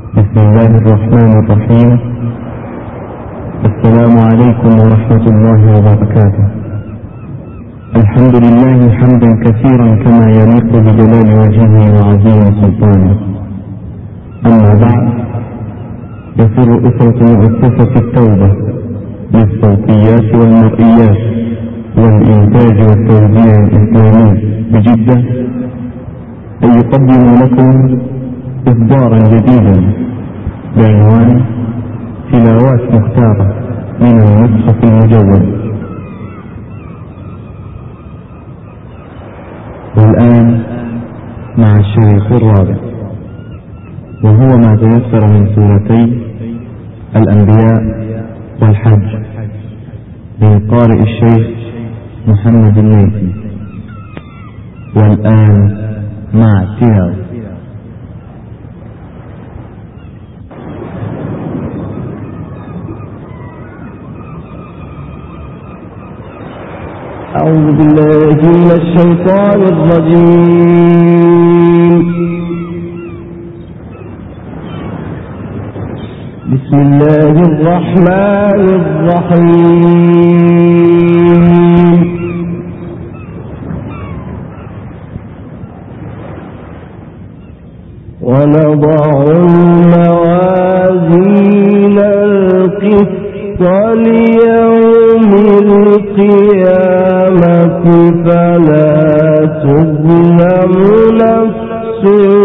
بسم الله الرحمن الرحيم. السلام عليكم ورحمة الله وبركاته. الحمد لله حمدا كثيرا كما يليق بجلال وجهه وعظيم سلطانه. أما بعد، يسر أسرة مؤسسة التوبة للصوتيات والمرئيات والإنتاج والتوزيع الإسلامي بجدة أن يقدم لكم إصدارا جديدا بعنوان تلاوات مختارة من المصحف المجود. والآن مع الشريط الرابع، وهو ما تيسر من سورتي الأنبياء والحج، من قارئ الشيخ محمد النيسي. والآن مع التلاوة. أعوذ بالله من الشيطان الرجيم. بسم الله الرحمن الرحيم. ونضع الموازين القسط ليوم القيامة فلا تظلم نفس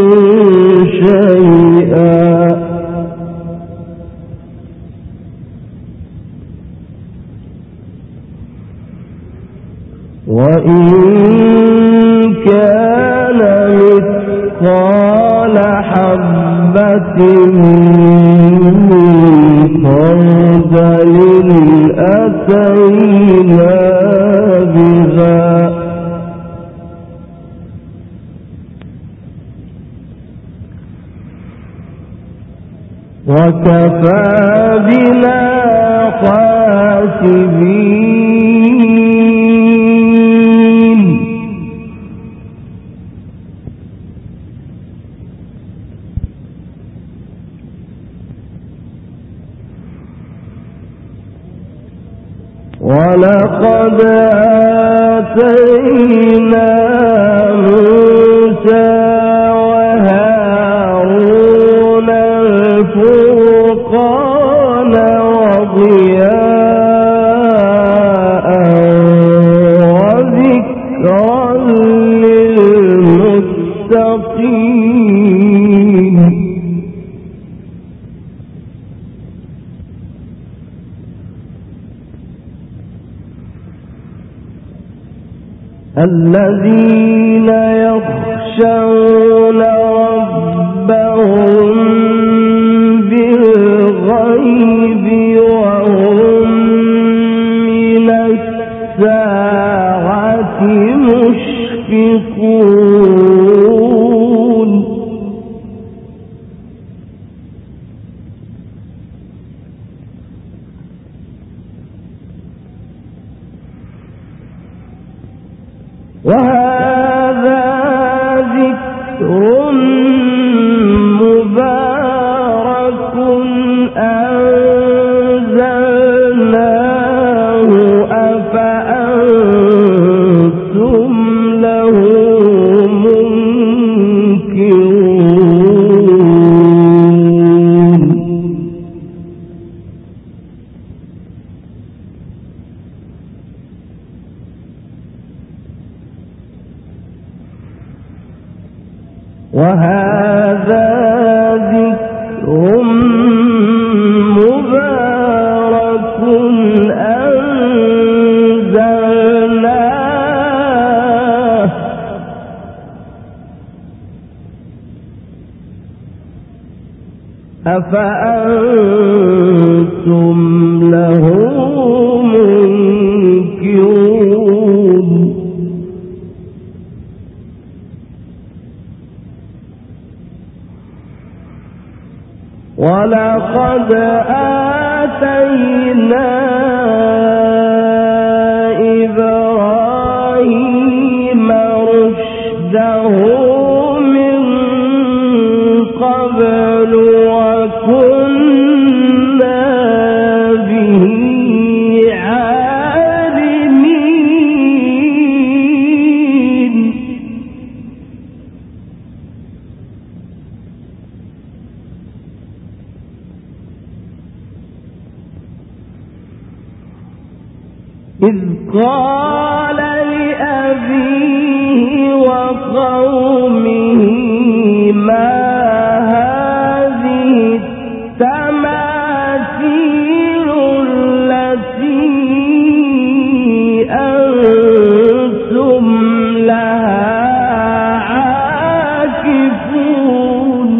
شيئا وإن كان مثقال حبة من خردل أتينا بها وكفى بنا حاسبين. ولقد آتينا موسى وهارون الفرقان وضياء وذكرا للمتقين. الذين يخشون ربهم بالغيب وهم من الساعة مشفقون. وهذا ذكر مبارك أنزلناه أفأنتم له منكرون. وهذا ذكر مبارك أنزلناه أفأنتم له منكرون. ولقد آتينا إبراهيم رشده من قبل إذ قال لأبيه وقومه ما هذه التماثيل التي أنتم لها عاكفون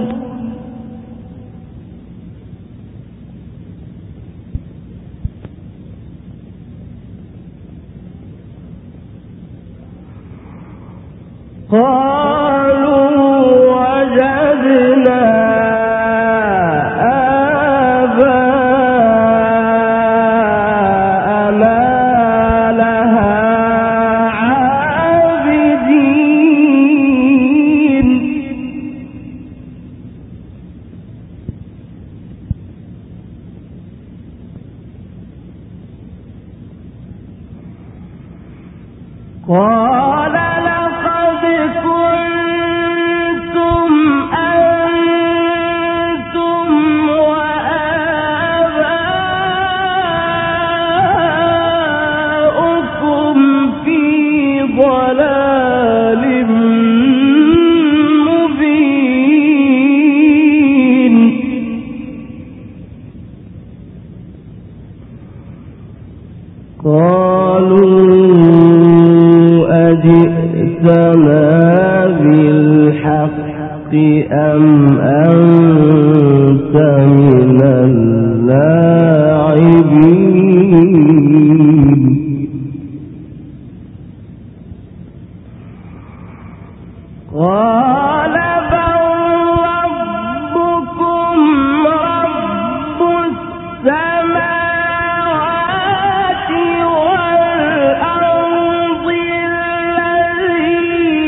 قالوا وجدنا آباءنا لها عابدين قال لقد كنتم أنتم وآباؤكم في ضلال مبين قالوا أجئتنا بالحق أم أنت من اللاعبين قال بل ربكم رب السماوات والأرض الذي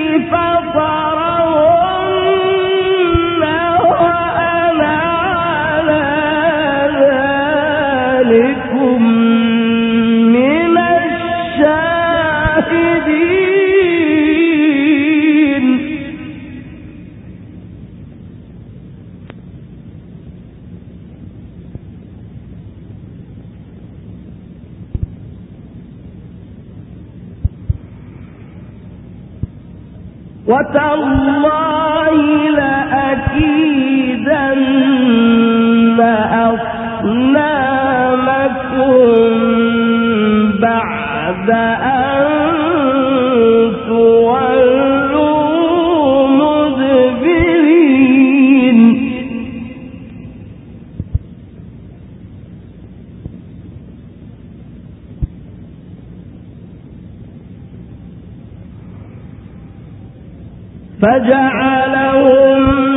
فطرهن وأنا على ذلكم من الشاهدين وتالله لأكيدن أصنامكم بعد أن تولوا مدبرين فجعلهم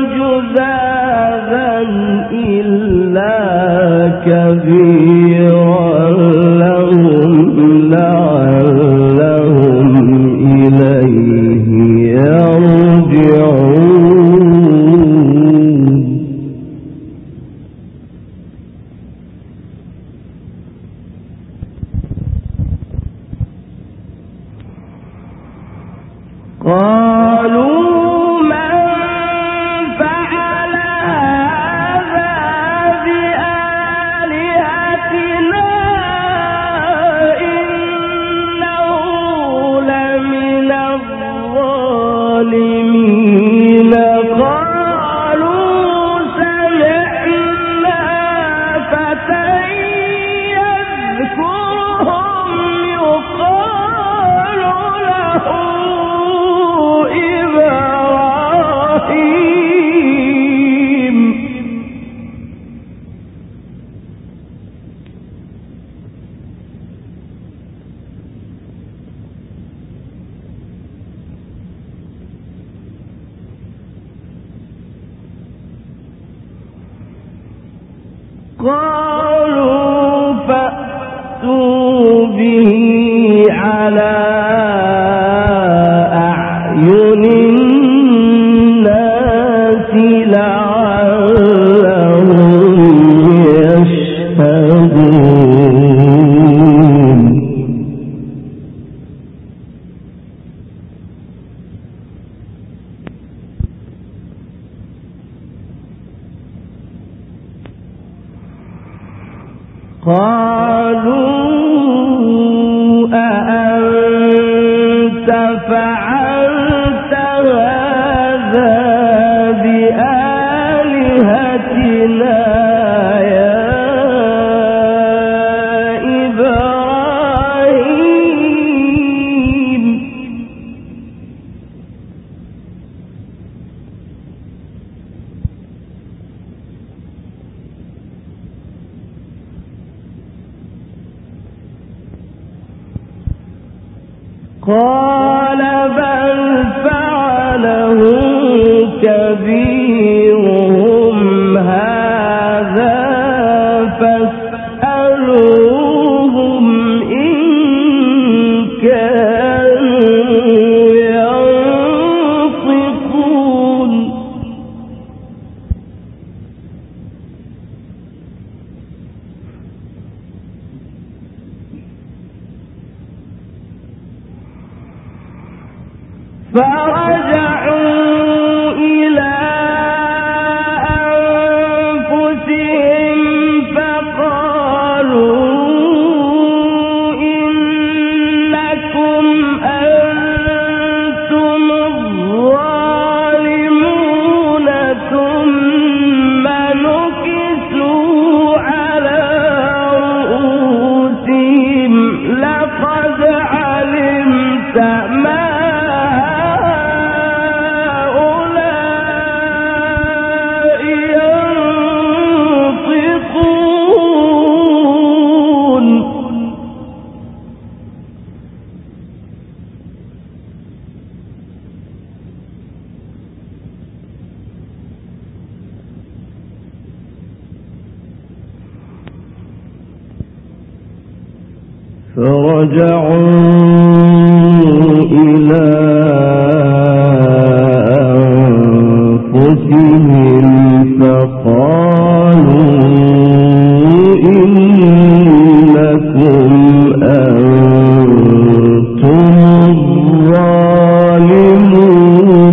جذاذا إلا كبيرا لهم لعلهم إليه يرجعون قالوا قالوا فأتوا به على أعين الناس لعلهم قالوا أأنت فعلت هذا بآلهتنا يا إبراهيم قال بل فعله كبيرهم هذا فاسألوهم إن كانوا ينطقون فرجعوا إلى أنفسهم فقالوا إنكم أنتم الظالمون ثم نكسوا على رؤوسهم لقد علمت ما فرجعوا إلى أنفسهم فقالوا إنكم أنتم الظالمون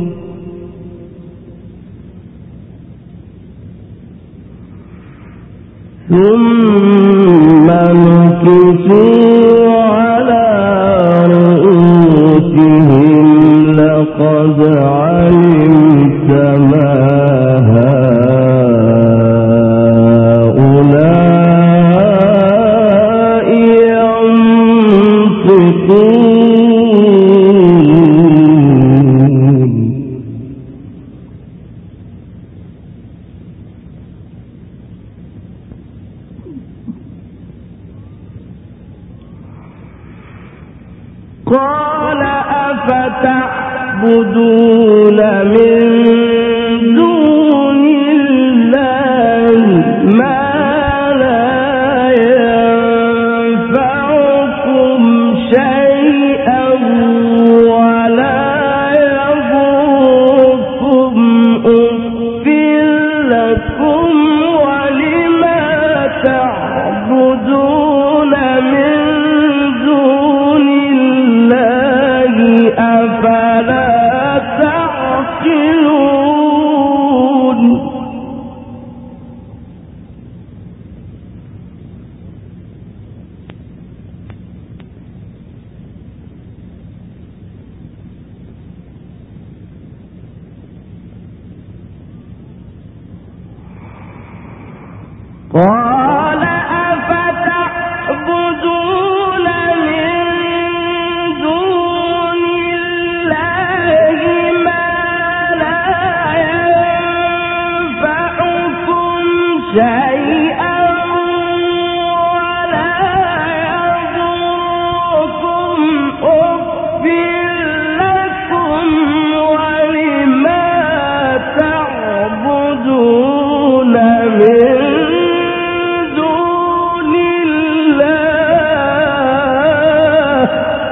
ثم نكسوا على رؤوسهم لقد علمت ما هؤلاء ينطقون قال أفتعبدون من دون الله ما لا ينفعكم شيئا ولا يضركم أُفٍّ لكم ولما تعبدون من دون الله أفلا تعقلون قال أفتعبدون من دون الله ما لا ينفعكم شيئا ولا يضركم أُفٍّ لكم ولما تعبدون من دون الله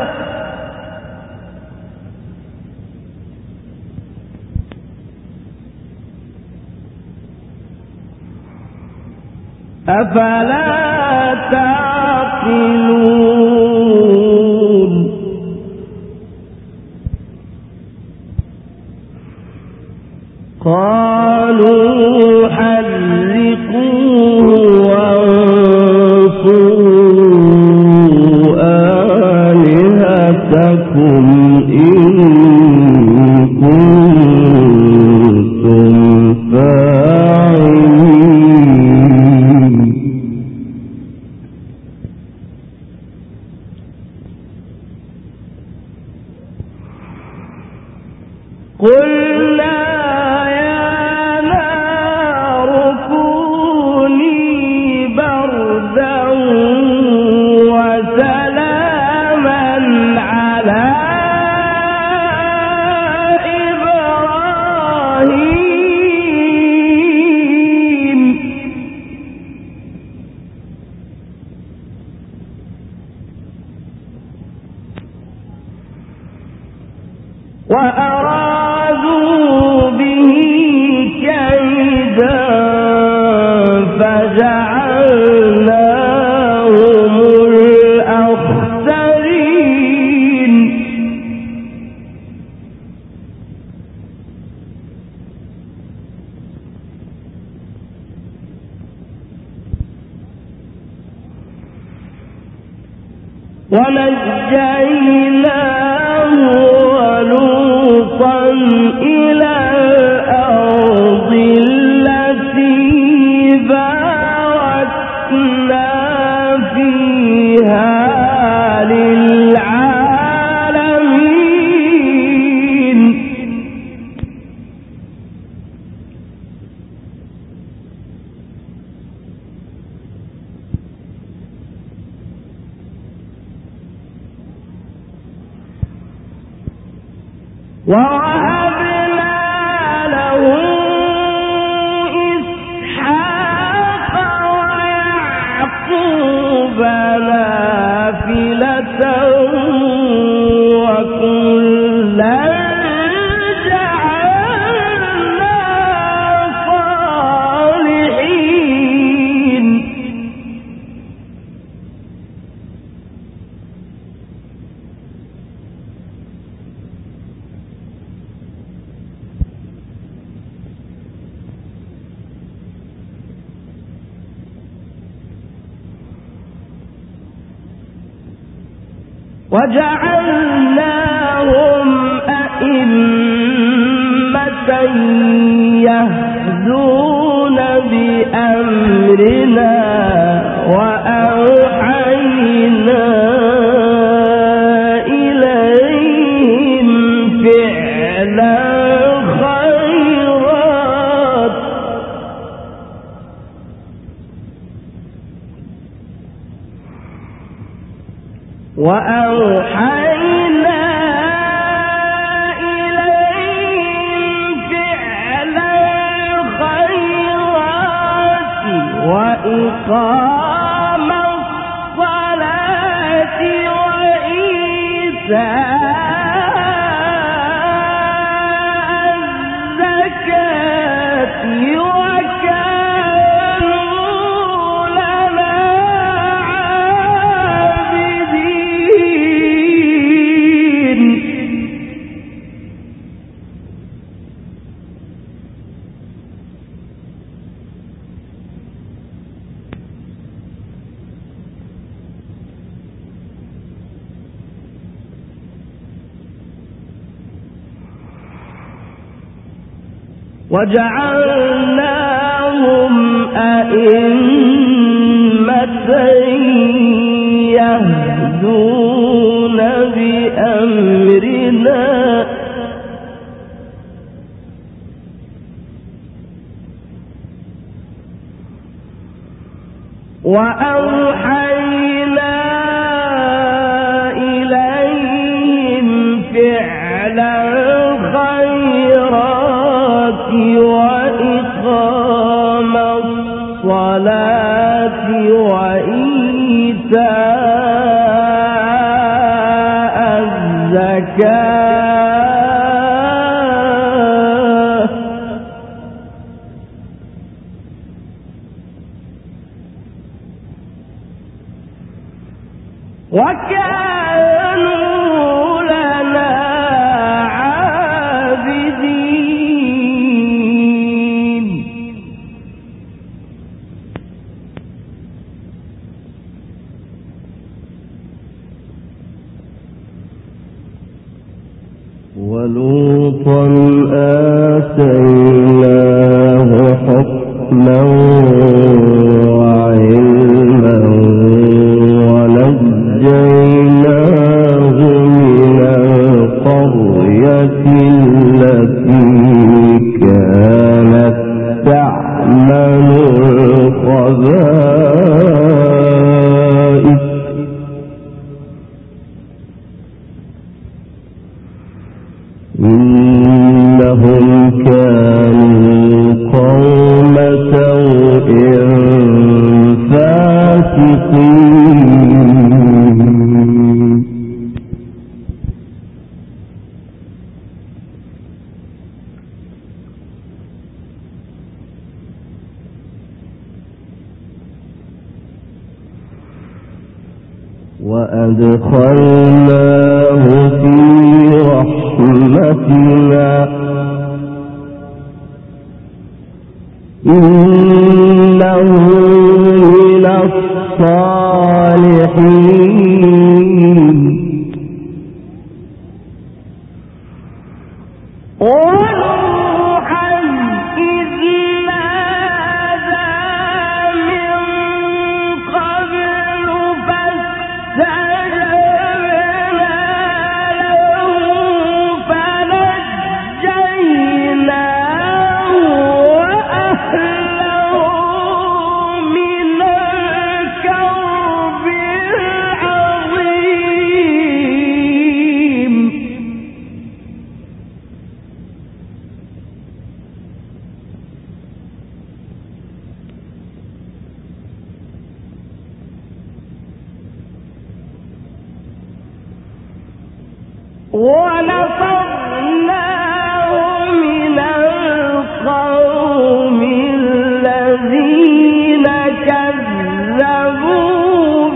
أفلا تعقلون قالوا حرقوه فجعلناهم الأخسرين ونجيناه ولوطا إلى الأرض التي باركنا فيها للعالمين ووهبنا له إسحاق ويعقوب نافلة وكلا جعلنا صالحين وجعلناهم أئمة يهدون بأمرنا وأوحينا إليهم فعل الخيرات وأوحينا إليهم فعل الخيرات وإقام الصلاة وإيتاء الزكاة وكانوا لنا عابدين وجعلناهم أئمة يهدون بأمرنا وأوحينا إليهم فعل الخيرات وإقام الصلاة وإيتاء الزكاة وكانوا لنا عابدين ولوطا آتيناه حكما وعلما ونجيناه من القرية التي كانت تعمل الخبائث إنهم كانوا قوم سوء فاسقين وأدخلناه في رحمتنا إنه من الصالحين ونوحا إذ نادى من قبل فاستجبنا له فنجيناه وأهله من الكرب العظيم ونصرناه من القوم الذين كذبوا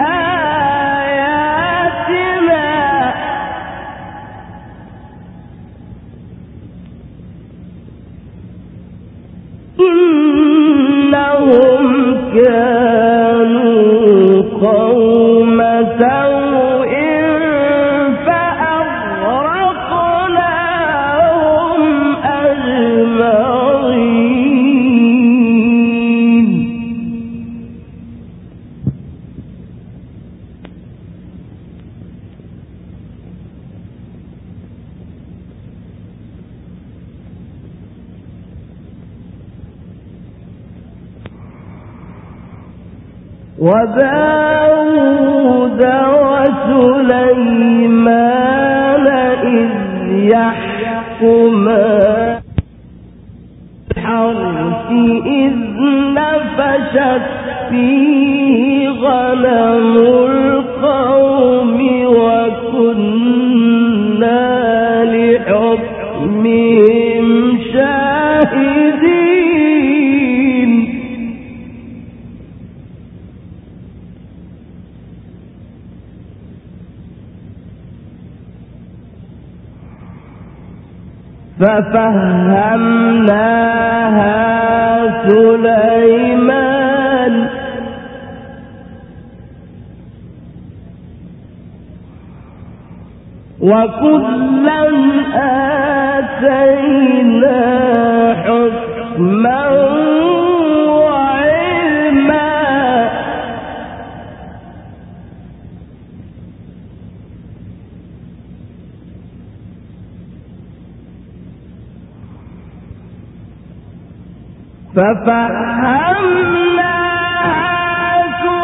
بآياتنا إنهم كانوا قوم سوء فأغرقناهم أجمعين وداود وسليمان إذ يحكمان الحرث إذ نفشت فيه غنم القوم وكنا لحكمهم شاهدين ففهمناها سليمان وكلا آتينا حكما وعلما ففهمناها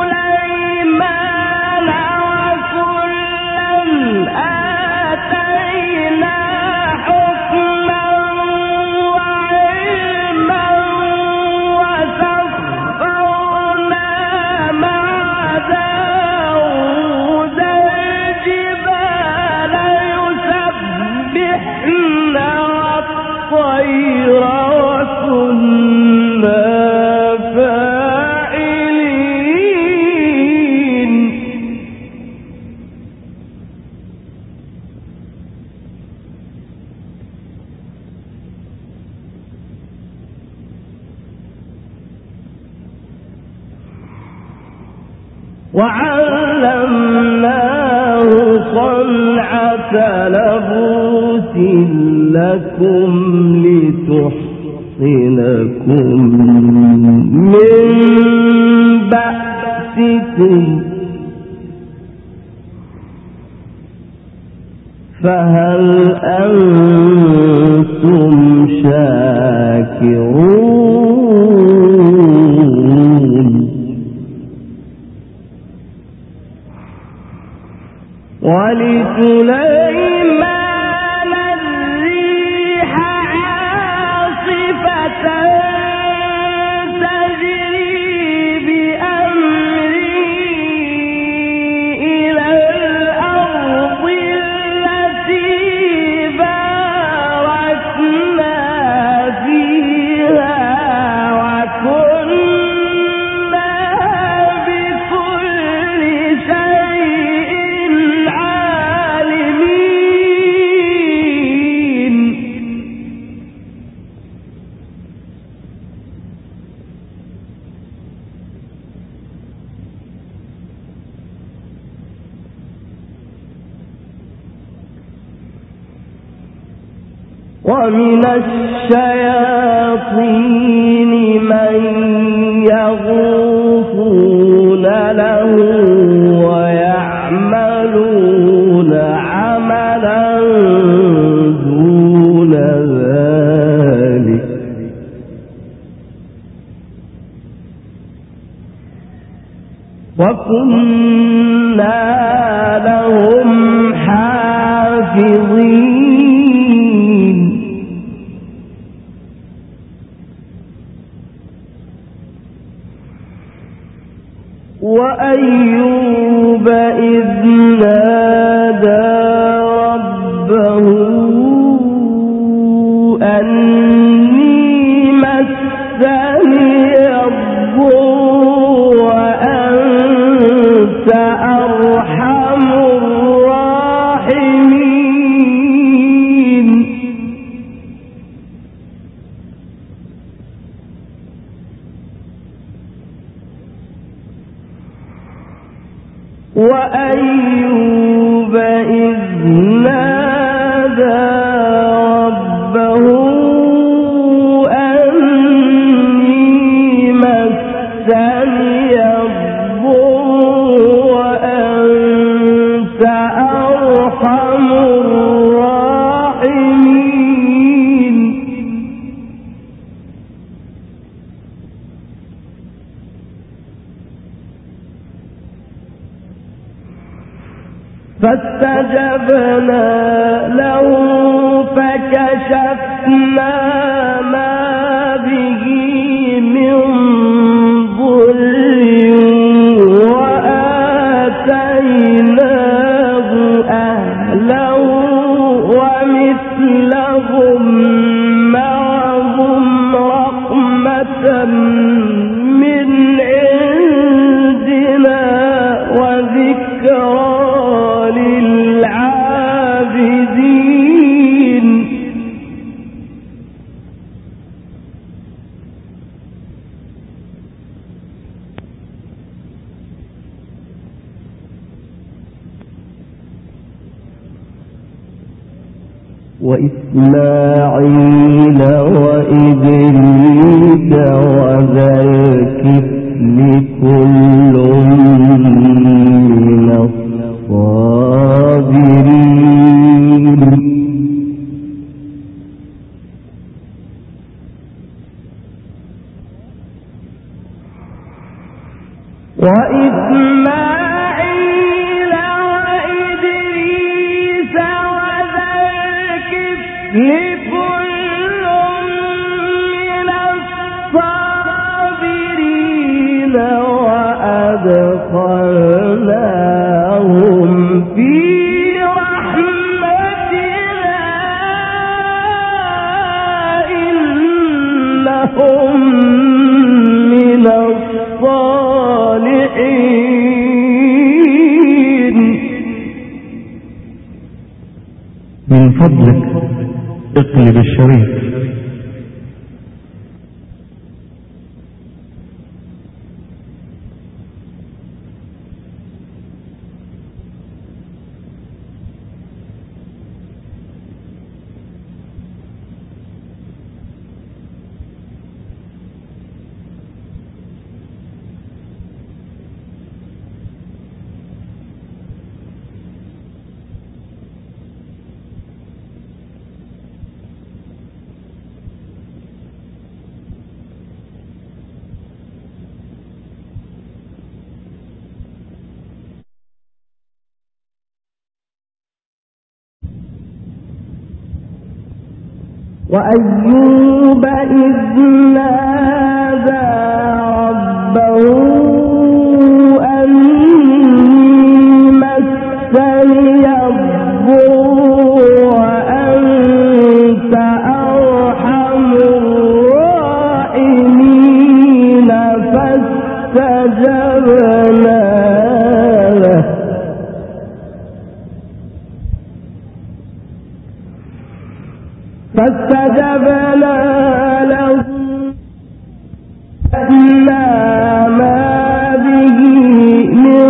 سليمان وكلا آتينا حكما وعلما وسخرنا مع داود الجبال يسبحن والطير وكنا فاعلين وعلمناه صنعة لبوس لكم لتحصنكم من بأسكم فهل أنتم شاكرون ولسليمان الريح عاصفة تجري بأمره إلى الأرض التي باركنا فيها وكنا بكل شيء ومن الشياطين من يغوصون له ويعملون عملا دون ذلك وكنا لهم حافظين وأيوب إذ نادى ربه أني مسني الضر وأنت أرحم الراحمين وأيوب إذ نادى ربه أني مسني الضر وأنت أرحم الراحمين فاستجبنا له فكشفنا ما به من ضر وآتيناه أهله ومثلهم معهم رحمة من عندنا وذكرى للعابدين وإسماعيل وإدريس وذا الكفل كل من الصابرين وإسماعيل وإدريس وذا الكفل كل من الصابرين وأدخلناهم في رحمتنا إنهم من الصالحين. من فضلك اقلب الشريط. وأيوب إذ نادى ربه أني مسني الضر وأنت أرحم الراحمين فاستجبنا له ما به من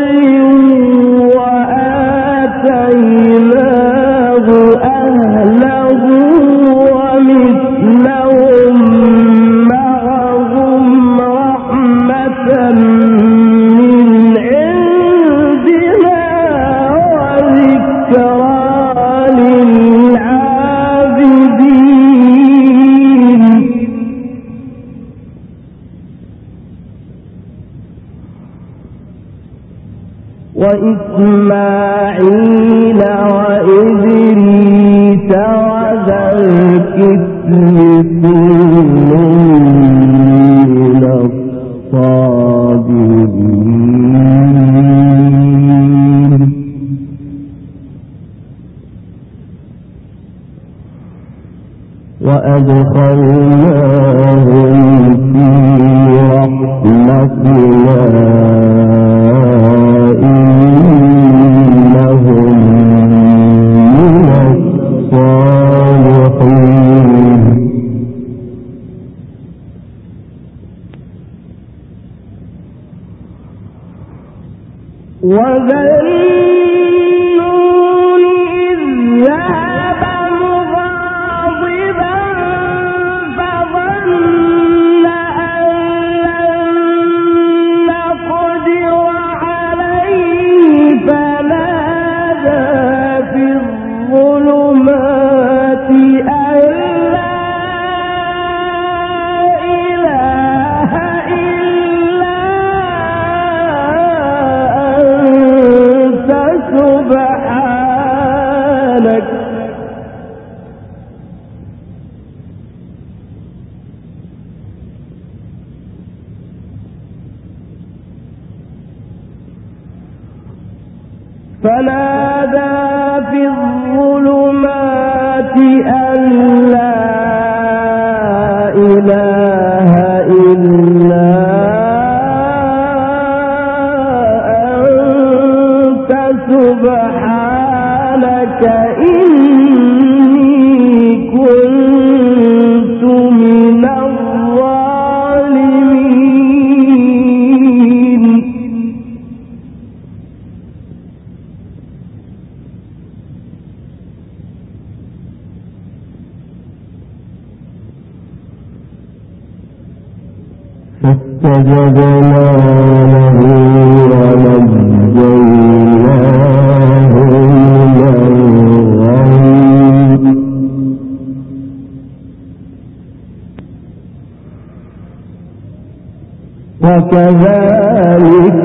ضر وآتيناه أهلا وإسماعيل وإدريس وذا الكفل كل من الصابرين وأدخلناهم في رحمتنا إنهم من الصالحين وذنون إذ ذهب مغاضبا فظن أن لن نقدر عليه فنادى في الظلمات أن لا إله إلا أنت سبحانك فنادى في الظلمات أن لا إله إلا أنت سبحانك إني كنت من الظالمين فاستجبنا له ونجيناه من الغم وكذلك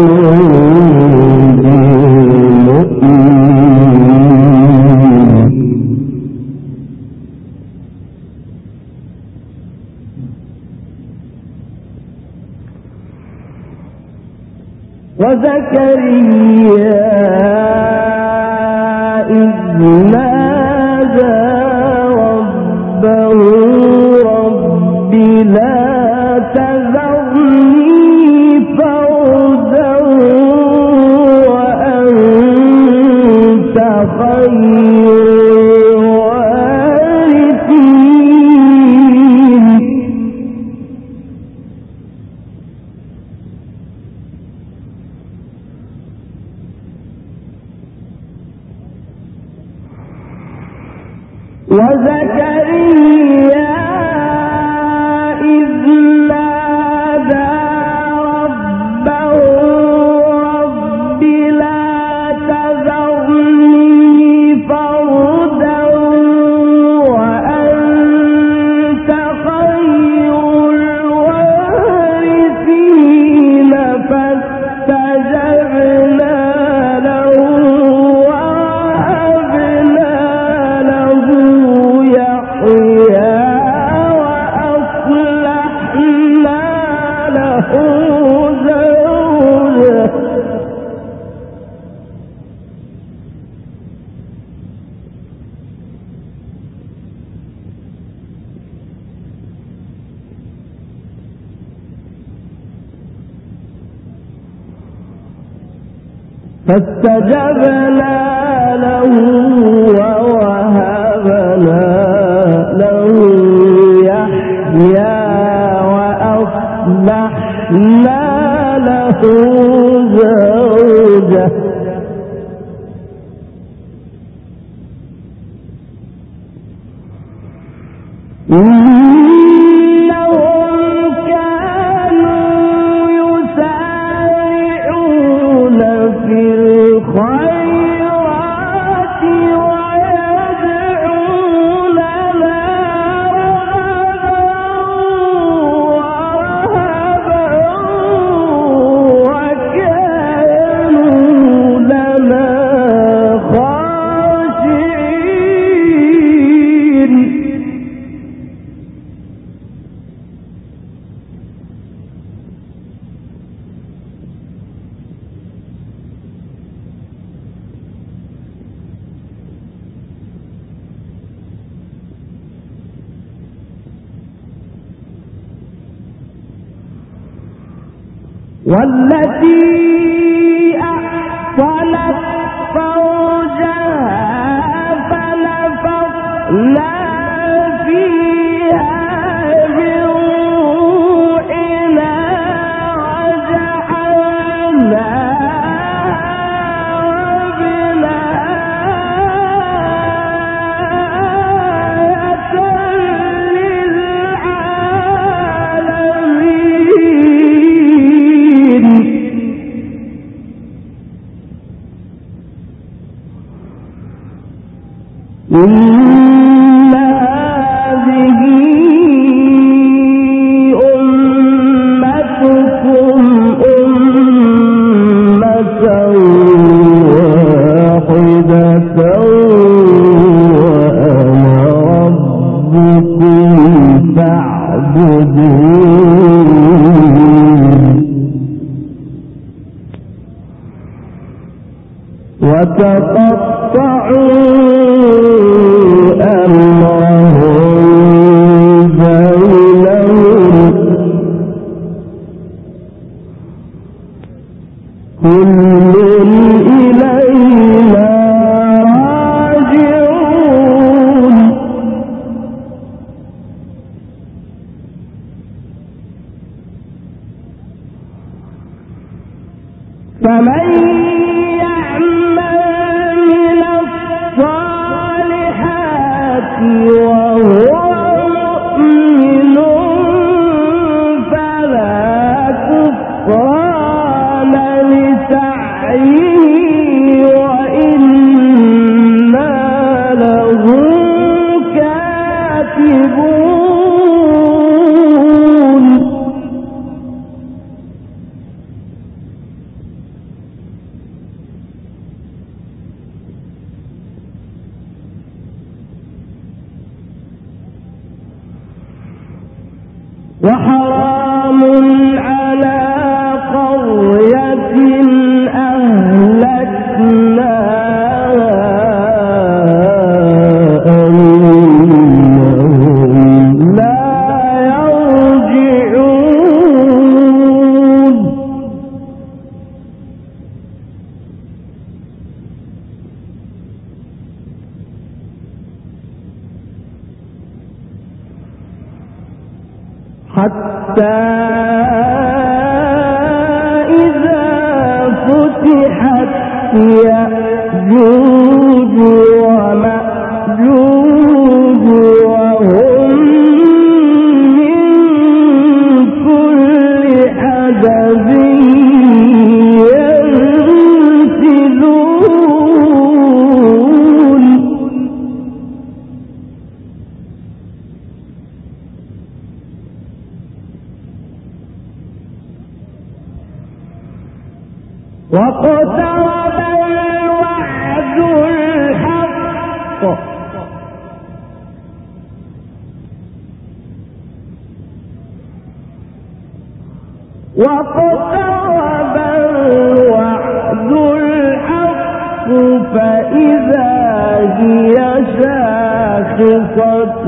ننجي المؤمنين وزكريا إذ نادى ربه رب لا تذرني فردا وأنت خير الوارثين وزكريا إذ نادى ربه رب لا تذرني فردا وأنت خير الوارثين فاستجبنا له ووهبنا له يحيى وأصلحنا له زوجه فاستجبنا له ووهبنا له يحيى وأصلحنا له زوجه إنهم كانوا يسارعون في الخيرات ويدعوننا رغبا ورهبا وكانوا والتي أحصنت فرجها فنفخنا فيها من روحنا إن هذه أمتكم أمة واحدة وأنا ربكم فاعبدون وتقطعوا فمن يعمل من الصالحات وهو مؤمن فلا كفران لسعيه وإنا له كاتبون وحرام على قرية أهلكناها أنهم لا يرجعون حتى إذا فتحت يأجوج ومأجوج وهم من كل حدب ينسلون واقترب الوعد الحق فإذا هي شاخصة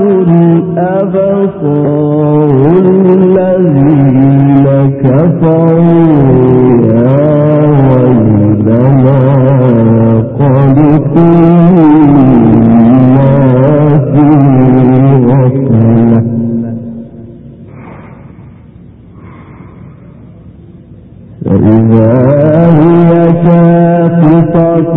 أبصار الذين كفروا يا ويلنا قد كنا في غفلة فإذا هي شاخصة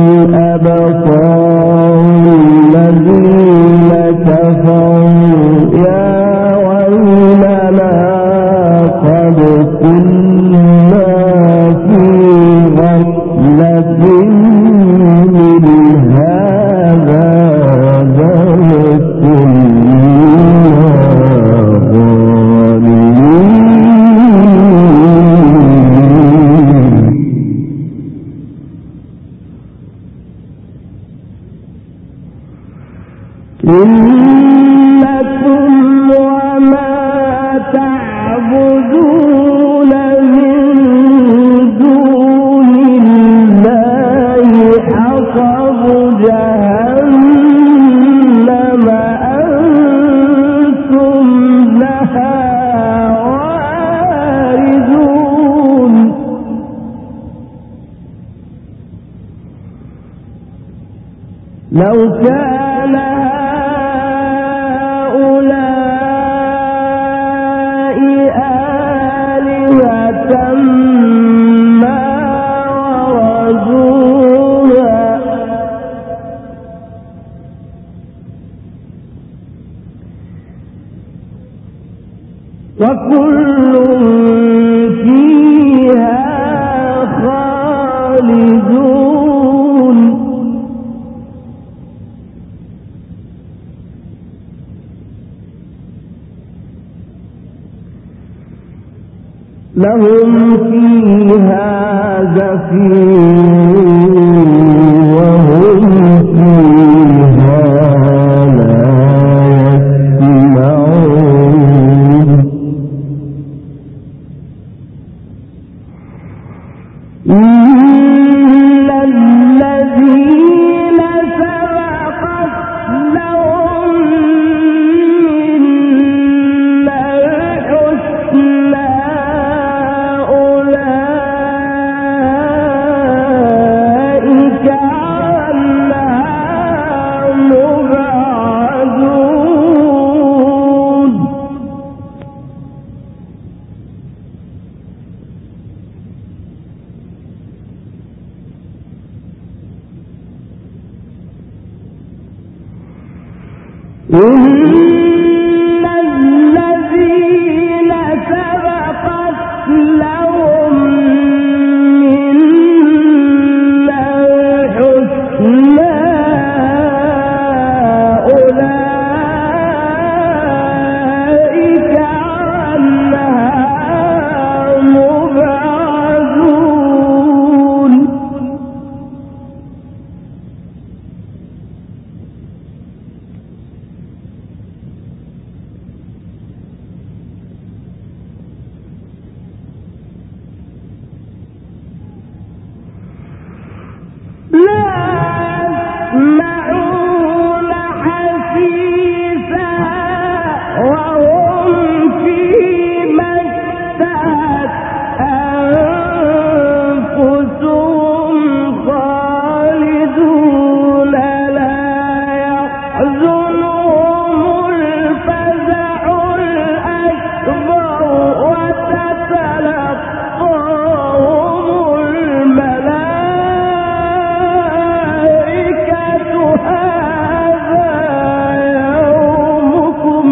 أبصار الذين كفروا يا ويلنا قد كنا في غفلة من هذا بل كنا إنكم وما تعبدون من دون الله حصب جهنم أنتم لها واردون لو كان هؤلاء آلهة ما وردوها وكل فيها خالدون لهم فيها زفير وهم فيها لا يسمعون إن الذين سبقت لهم منا الحسنى أولئك عنها مبعدون إن الذين سبقت لهم منا الحسنى أولئك عنها مبعدون لا يسمعون حسيسها وهم فيما اشتهت أنفسهم خالدون لا يحزنهم الفزع الأكبر وتتلقاهم الملائكة هذا يومكم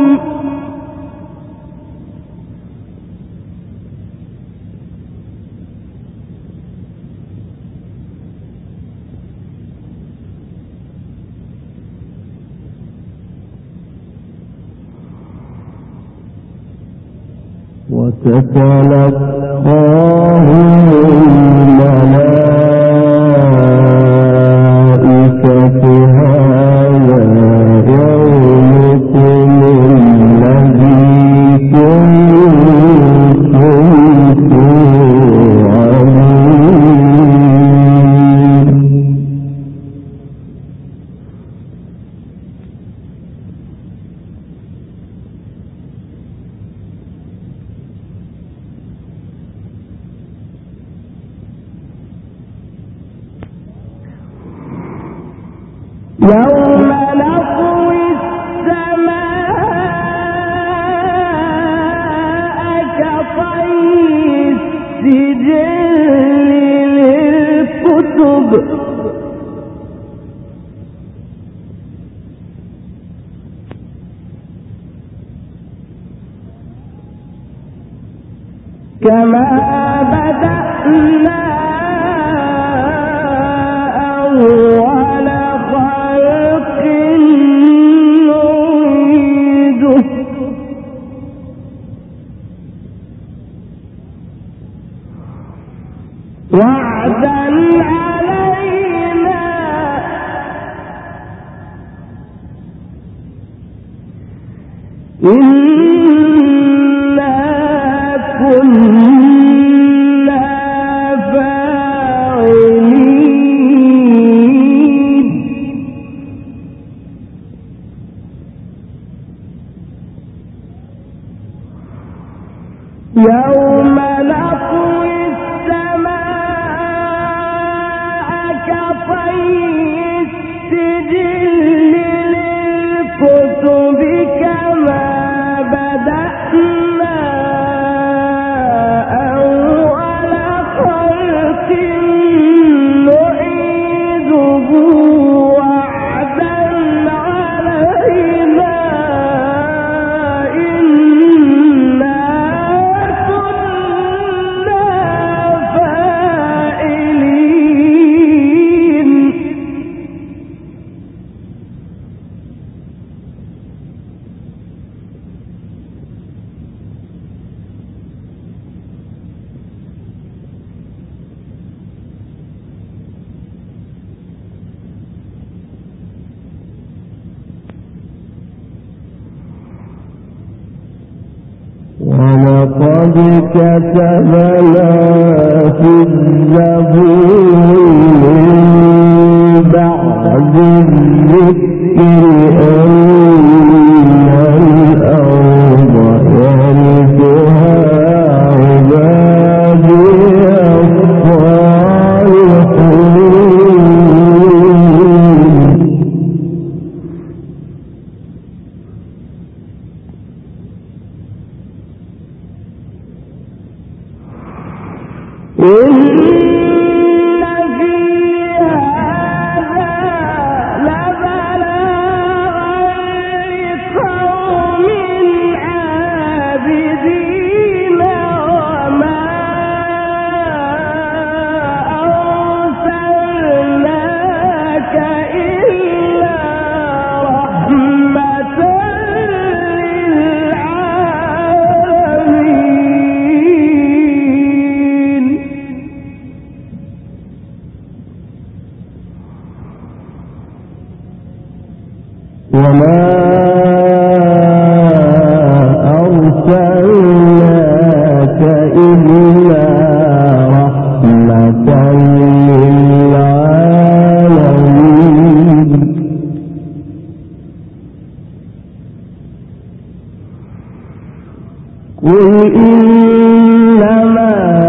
وتتلقاهم الملائكة هذا يومكم الذي كنتم توعدون يوم نطوي السماء كطي السجل للكتب كما بدأنا أول خلق نعيده وعدا علينا إنا كنا فاعلين يوم نطوي السماء كطي السجل كتبنا في الزبور من بعد الذكر أن الأرض يرثها عبادي وما أرسلناك إلا رحمة للعالمين قل إنما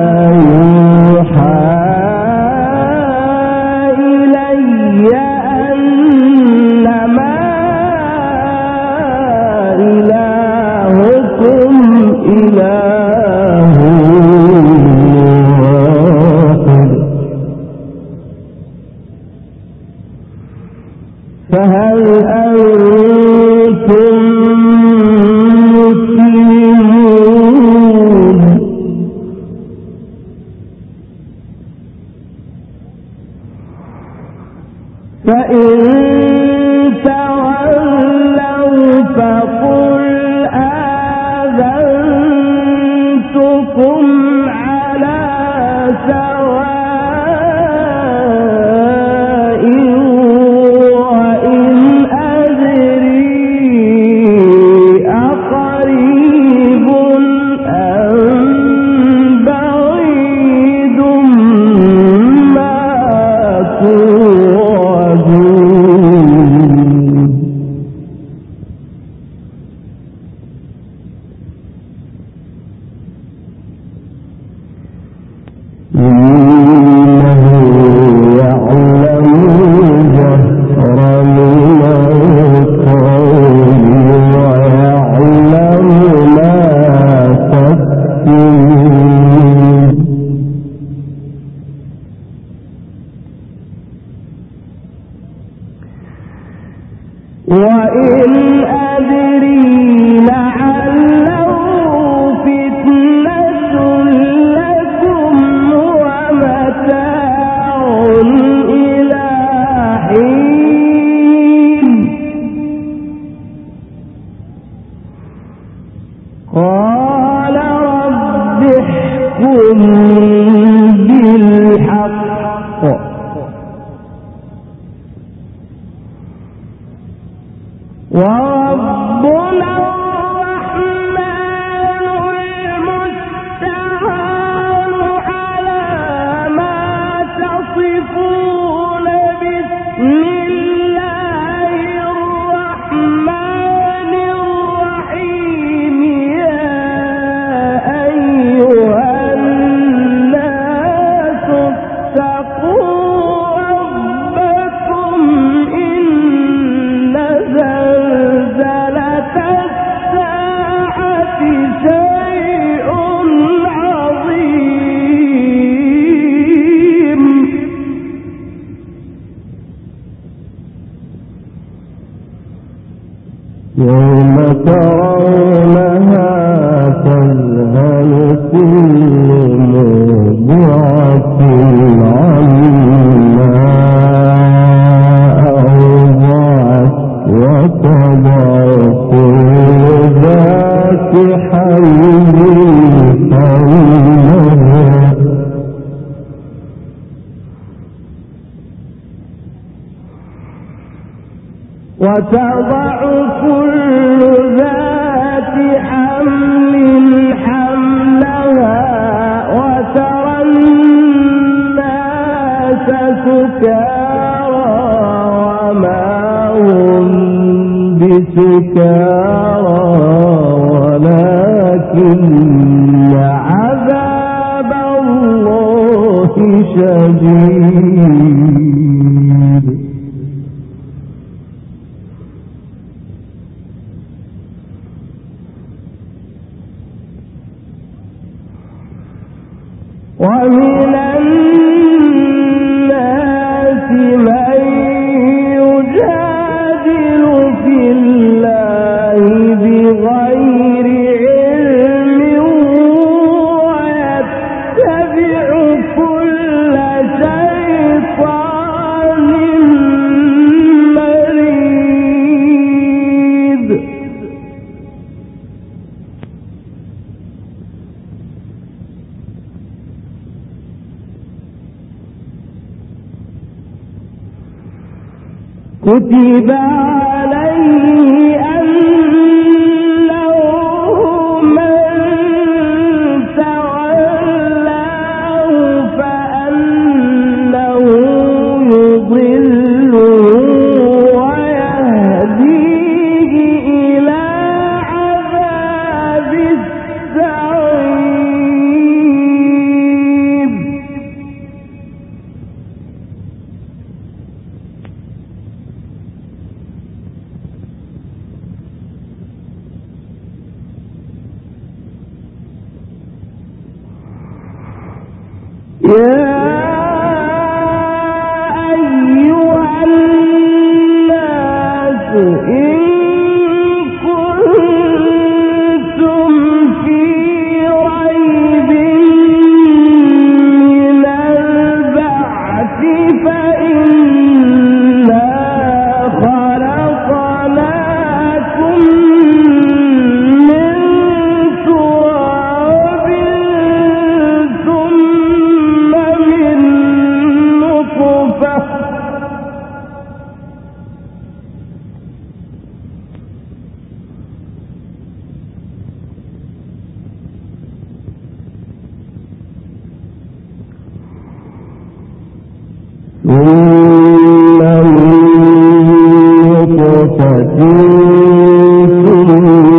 يوحى إلي أنما إلهكم إله واحد فهل أنتم مسلمون فإن تولوا فقل آذنتكم على سواء وإن أدري أقريب أم بعيد ما توعدون إنه يعلم الجهر من القول ويعلم ما تكتمون وإن أدري لعله فتنة لكم ومتاع إلى حين قال رب احكم بالحق وربنا الرحمن المستعان على ما تصفون بسم الله الرحمن الرحيم يا أيها الناس اتقوا ربكم إن زلزلة الساعة شيء عظيم يوم ترونها تذهل كل مرضعة عما أرضعت وتضع كل ذات حمل حملها وتضع كل ذات حمل حملها سكارى وما هم بسكارى ولكن عذاب الله شديد. ومن الناس من يجادل في الله بغير علم ويتبع كل شيطان مريد. كتب عليه أنه من تولاه فأنه يضله ويهديه إلى عذاب السعير. يا أيها الناس إن كنتم في ريب من البعث فإنا خلقناكم من تراب ثم من نطفة ثم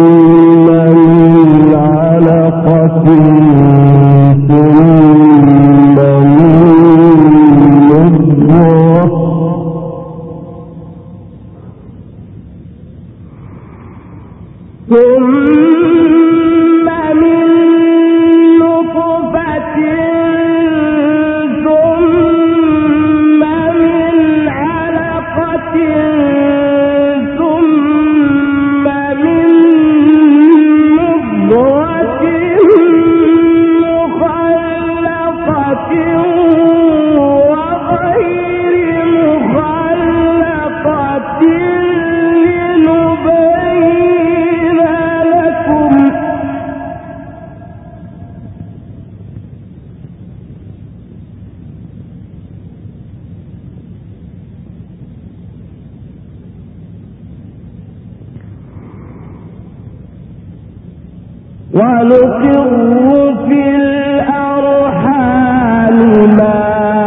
من علقة ثم من مضغة ثم من نطفة ثم من علقة ثم من مضغة مخلقة وغير مخلقة لنبين لكم. ونقر في الأرحام ما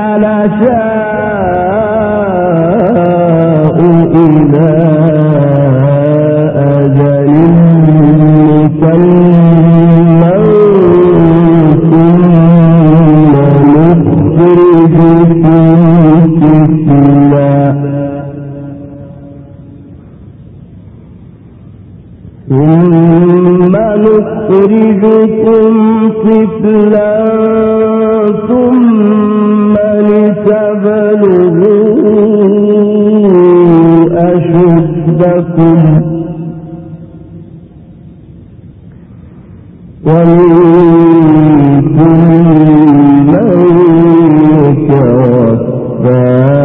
نشاء إلى أجل مسمى ثم نخرجكم طفلا ثم لتبلغوا أشدكم ومنكم من يتوفى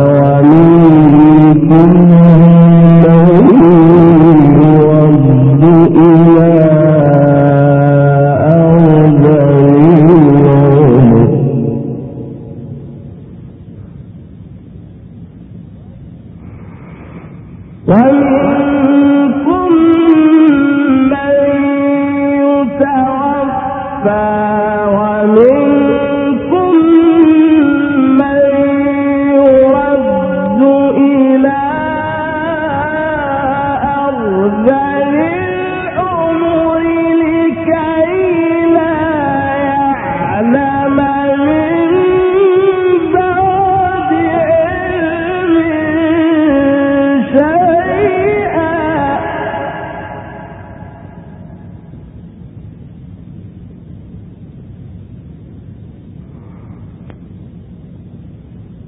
ومنكم من يرد إلى أرذل العمر ومنكم من يتوفى ومنكم من يرد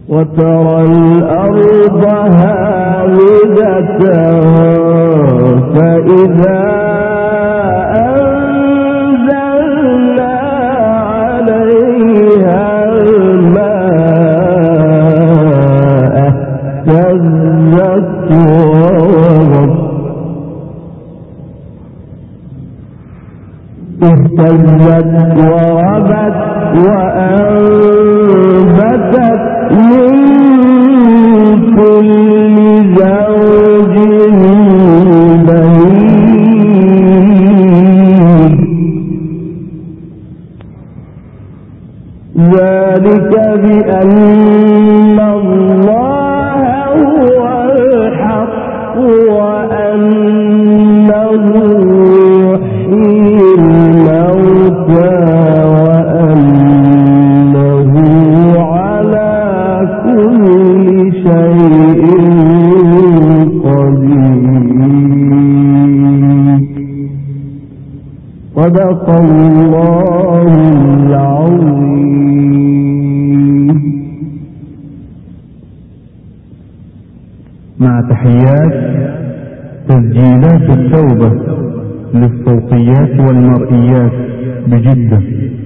وترى الأرض هامدة فإذا أنزلنا عليها الماء اهتزت وربت وأنبتت من كل زوج بهيج ذلك بأن الله هو الحق وأنه يحيي الموتى وأنه على كل شيء قدير. صدق الله العظيم. مع تحيات تسجيلات التوبة للصوتيات والمرئيات بجدة.